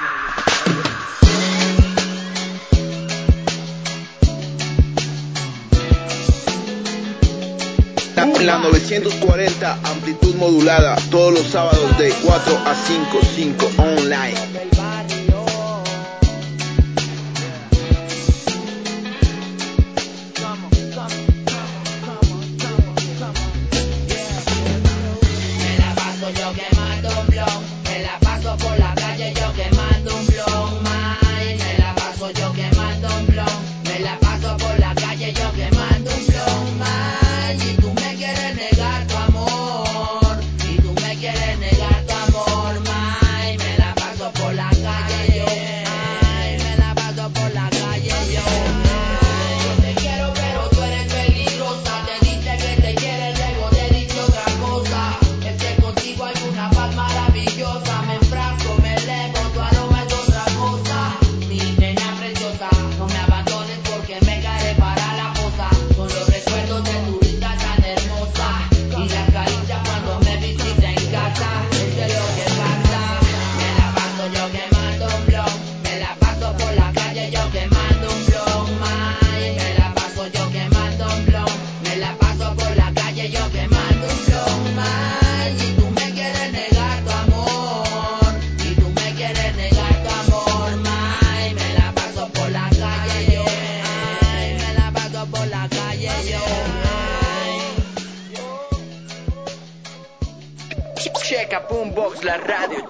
La 940, amplitud modulada, todos los sábados de 4 a 5 online. Me la paso yo quemando un blon, me la paso por la calle yo quemando un blon, man. Me la paso yo quemando un blon, me la paso por la calle yo quemando un blon, man. Y tú me quieres negar tu amor, y tú me quieres negar tu amor, man. Me la paso por la calle yo, ay, me la paso por la calle yo. Yo te quiero pero tú eres peligrosa, te dice que te quieres, luego te dice otra cosa. Es que contigo hay una paz maravillosa, me enfrasco, me elevo, tu aroma es otra cosa. Mi nena preciosa, no me abandones porque me caeré para la fosa. Con los recuerdos de tu vida tan hermosa y las caricias cuando me visita en casa. Eso es lo que pasa. Me la paso yo quemando un blon, me la paso por la calle yo quemando un blon, man. Me la paso yo quemando un blon, me la paso por la calle yo quemando un blon, man. Y tú me quieres negar tu amor, y tú me quieres negar tu amor, man. Me la paso por la calle yo, ay, me la paso por la calle yo, Checa Boombox, la radio.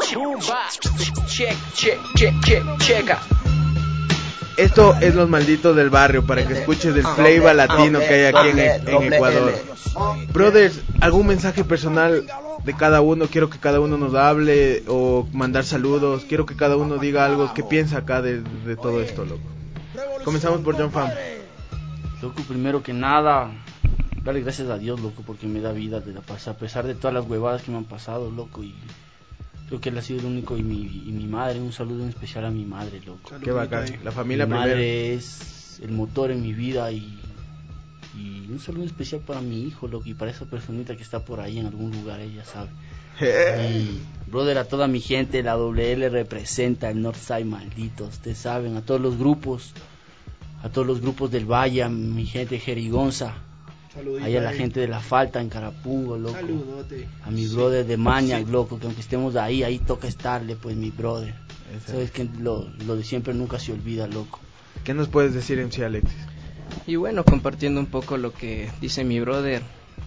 Checa. Esto es Los Malditos del Barrio, para que escuches el flavor latino que hay aquí en Ecuador. Brothers, ¿algún mensaje personal de cada uno? Quiero que cada uno nos hable o mandar saludos. Quiero que cada uno diga algo que piensa acá de todo esto, loco. Comenzamos por John Pham. Loco, primero que nada, darle gracias a Dios, loco, porque me da vida de la paz, a pesar de todas las huevadas que me han pasado, loco, y Creo que él ha sido el único, y mi madre, un saludo en especial a mi madre, loco. Qué bacán, la familia mi primero. madre es el motor en mi vida y un saludo especial para mi hijo, loco, y para esa personita que está por ahí en algún lugar, ella sabe. Y brother, a toda mi gente, la WL representa el Northside maldito, ustedes saben, a todos los grupos del Valle, a mi gente de Jerigonza, ahí a la gente de La Falta en Carapungo, loco. Saludote. A mi brother de Maniac, loco, que aunque estemos ahí toca estarle, pues mi brother. Sabes que lo de siempre nunca se olvida, loco. ¿Qué nos puedes decir, MC Alexis? Y bueno, compartiendo un poco lo que dice mi brother,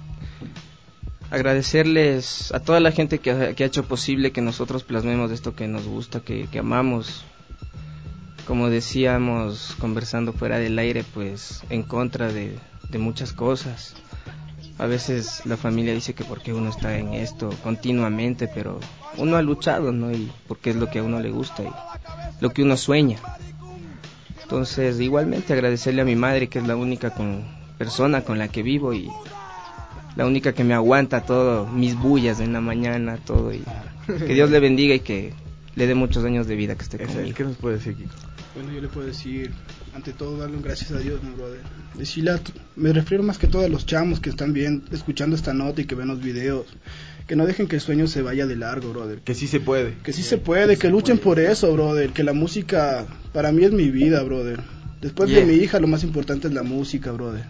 agradecerles a toda la gente que ha hecho posible que nosotros plasmemos esto que nos gusta, que amamos. Como decíamos conversando fuera del aire, pues en contra de muchas cosas. A veces la familia dice que porque uno está en esto continuamente, pero uno ha luchado, ¿no? Y porque es lo que a uno le gusta y lo que uno sueña. Entonces, igualmente agradecerle a mi madre, que es la única persona con la que vivo y la única que me aguanta todo, mis bullas en la mañana, todo, y que Dios le bendiga y que le dé muchos años de vida que esté conmigo. ¿Qué nos puede decir, Kiko? Bueno, yo le puedo decir, ante todo, darle un gracias a Dios, mi brother. Decirle me refiero más que todo a los chamos que están escuchando esta nota y que ven los videos, que no dejen que el sueño se vaya de largo, brother. Que sí se puede. Que sí se puede, que luchen por eso, brother. Que la música, para mí es mi vida, brother. Después de mi hija, lo más importante es la música, brother.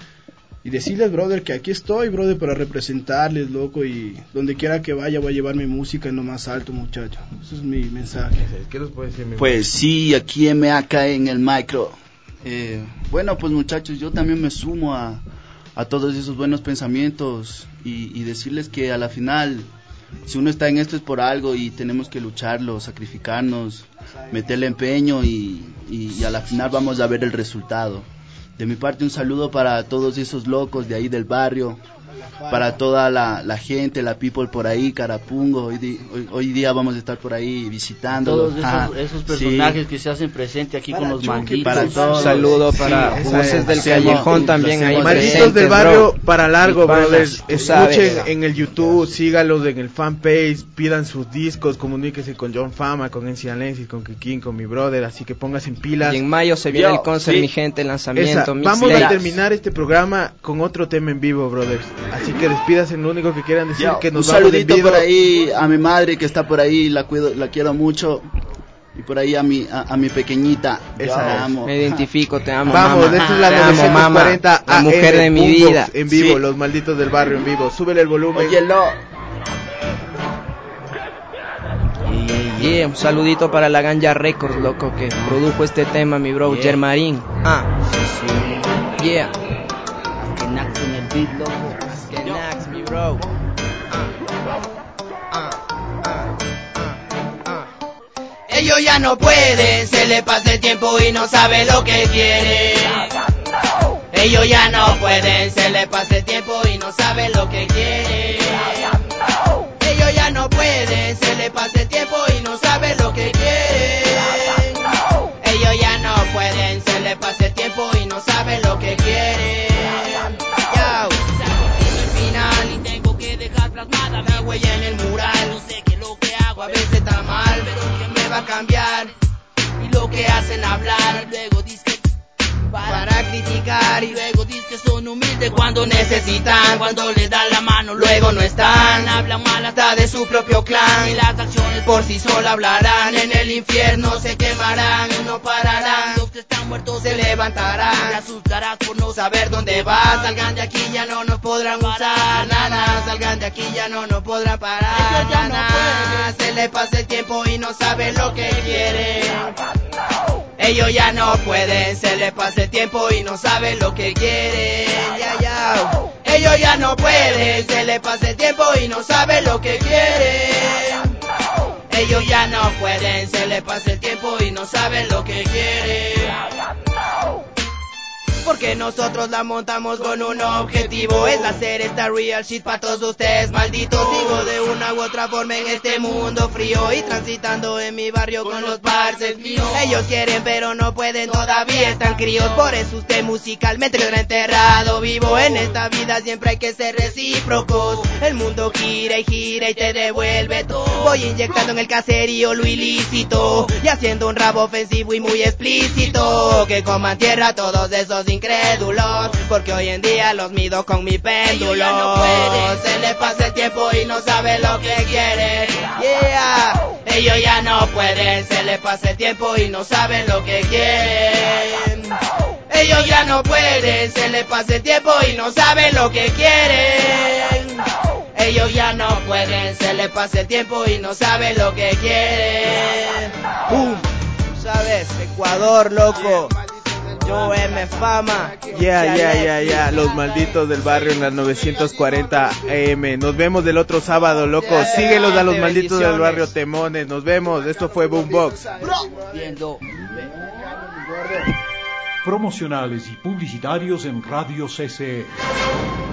Y decirles, brother, que aquí estoy, brother, para representarles, loco, y donde quiera que vaya voy a llevar mi música en lo más alto, muchacho. Ese es mi mensaje. ¿Qué nos puede decir, mi Pues sí, aquí MAK en el micro. Bueno, pues muchachos, yo también me sumo a todos esos buenos pensamientos y decirles que a la final, si uno está en esto es por algo y tenemos que lucharlo, sacrificarnos, meterle empeño y a la final vamos a ver el resultado. De mi parte, un saludo para todos esos locos de ahí del barrio, para toda la gente, la people por ahí, Carapungo. Hoy día vamos a estar por ahí visitándolos. Todos esos personajes que se hacen presentes aquí con los malditos. Para todos. Un saludo para voces del callejón también ahí. Malditos del barrio, para largo, brothers. Escuchen en el YouTube, sígalos en el fanpage, pidan sus discos, comuníquense con John Fama, con MC Alexis, con Kikín, con mi brother, así que pónganse en pilas. Y en mayo se viene el concert, mi gente, el lanzamiento. Vamos a terminar este programa con otro tema en vivo, brothers. Así que despídase en lo único que quieran decir, que nos vamos de un saludito por ahí a mi madre que está por ahí, la quiero mucho. Y por ahí a mi pequeñita, esa amo. Me identifico, te amo. Vamos, mamá. esta es la 940 la mujer de mi vida. En vivo, los malditos del barrio en vivo. Súbele el volumen. Óyelo. Un saludito para la Ganja Records, loco, que produjo este tema, mi bro, Germarín. Yeah. Que Nax en el beat, loco. Que Nax, mi bro. Ellos ya no pueden, se le pasa el tiempo y no sabe lo que quiere. Ellos ya no pueden, se le pasa el tiempo y no sabe lo que quiere. Ellos ya no pueden, se le pasa el tiempo y no sabe lo que quiere. Ellos ya no pueden, se le pasa el tiempo y no sabe lo que quiere. El final y tengo que dejar plasmada la huella en el mural. No sé que lo que hago a veces está mal, pero que me va a cambiar. Y lo que hacen hablar, luego dicen para criticar, y luego dicen que son humildes cuando necesitan, cuando les dan la mano luego no están, hablan mal hasta de su propio clan, y las acciones por sí solas hablarán, en el infierno se quemarán y no pararán, los que están muertos se levantarán, te asustarás por no saber dónde vas, salgan de aquí ya no nos podrán usar, nada, salgan de aquí ya no nos podrán parar, nada, se le pasa el tiempo y no sabe lo que quiere. Ellos ya no pueden, se les pasa el tiempo y no saben lo que quieren. Ellos ya no pueden, se les pasa el tiempo y no saben lo que quieren. Ellos ya no pueden, se les pasa el tiempo y no saben lo que quieren. porque nosotros la montamos con un objetivo, es hacer esta real shit pa' todos ustedes malditos. Sigo de una u otra forma en este mundo frío y transitando en mi barrio con los parces míos. Ellos quieren pero no pueden, todavía están críos, por eso usted musicalmente quedará enterrado vivo. En esta vida siempre hay que ser recíprocos, el mundo gira y gira y te devuelve todo. Voy inyectando en el caserío lo ilícito y haciendo un rap ofensivo y muy explícito, que coman tierra todos esos incrédulos, porque hoy en día los mido con mi péndulo. Se le pasa el tiempo y no sabe lo que quiere. Yeah. Ellos ya no pueden, se le pasa el tiempo y no saben lo que quieren. Ellos ya no pueden, se le pasa el tiempo y no saben lo que quieren. Ellos ya no pueden, se le pasa el tiempo y no saben lo que quieren. ¿Sabes? Ecuador, loco. Yo M Fama. Ya, los malditos del barrio en las 940 AM. Nos vemos el otro sábado, loco. Síguelos a los malditos del barrio, temones. Nos vemos. Esto fue Boombox. Promocionales y publicitarios en Radio CC.